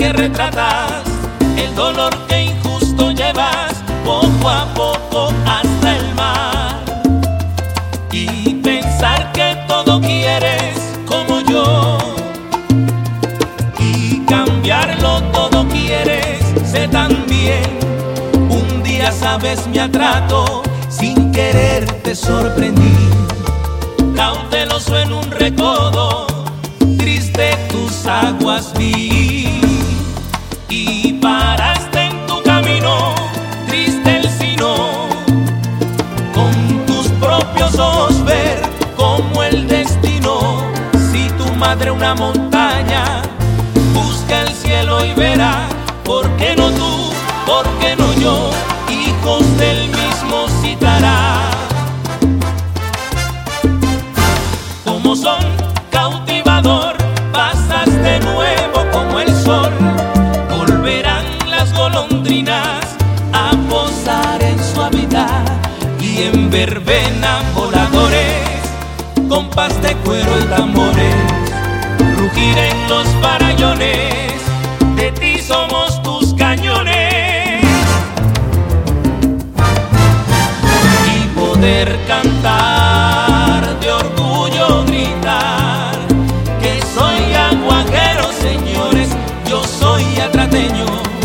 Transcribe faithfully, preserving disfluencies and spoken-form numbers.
que retratas el dolor que injusto llevas poco a poco hasta el mar. Y pensar que todo quieres como yo, y cambiarlo todo quieres, sé también. Un día sabes mi atrato, sin querer te sorprendí. Cauteloso en un recodo, triste tus aguas vi. Y paraste en tu camino, triste el sino, con tus propios ojos ver como el destino. Si tu madre una montaña, busca el cielo y verá. ¿Por qué no tú? ¿Por qué no yo? Hijos del mismo citará. Como son cautivador, pasas de nuevo como el sol. Volverán las golondrinas a posar en su hábitat, y en verbena voladores, compás de cuero y tambores, rugir en los farallones, de ti somos tus cañones. Y poder cantar de orgullo, gritar que soy aguajero, señores, yo soy atrateño.